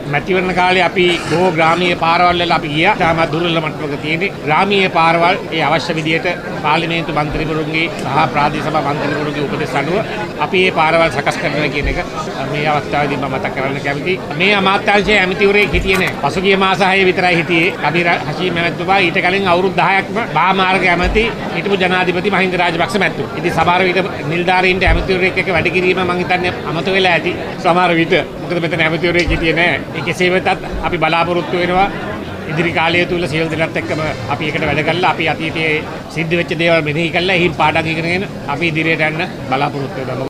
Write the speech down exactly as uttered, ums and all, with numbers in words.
මැතිවරණ කාලේ අපි බොහෝ ග්‍රාමීය පාරවල් වල අපි ගියා. තාම දුර්වල මට්ටමක තියෙන්නේ. ග්‍රාමීය පාරවල් ඒ අවශ්‍ය විදියට පාර්ලිමේන්තු මන්ත්‍රීවරුන්ගේ සහ ප්‍රාදේශීය සභා මන්ත්‍රීවරුන්ගේ උපදෙස් අනුව අපි මේ පාරවල් සකස් කරනවා කියන එක මේ අවස්ථාවේදී මම මතක් කරන්න කැමතියි. මේ අමාත්‍යාංශයේ ඇමතිවරයෙක් හිටියේ නැහැ. පසුගිය මාස හයේ විතරයි හිටියේ. කබීර හෂීම් මහත්මයා ඊට කලින් අවුරුදු දහයක්ම බාමාර්ග ඇමති හිටපු ජනාධිපති මහින්ද රාජපක්ෂ මැතිතුමා. ඉතින් සමහර විට නිලධාරීන්ට ඇමතිවරයෙක් එක්ක වැඩ කිරීම මම හිතන්නේ අමතක වෙලා ඇති. සමහර විට මොකද මෙතන ඇමතිවරයෙක් හිටියේ නැහැ. ඒ කෙසේ වෙතත් අපි බලාපොරොත්තු වෙනවා ඉදිරි කාලය තුල සියලු දෙනාත් එක්කම අපි එකට වැඩ කළා. අපි අතීතයේ සිද්ධ වෙච්ච දේවල් මෙනෙහි කළා. එහින් පාඩම් ඉගෙනගෙන අපි ඉදිරියට යන්න බලාපොරොත්තු වෙනවා.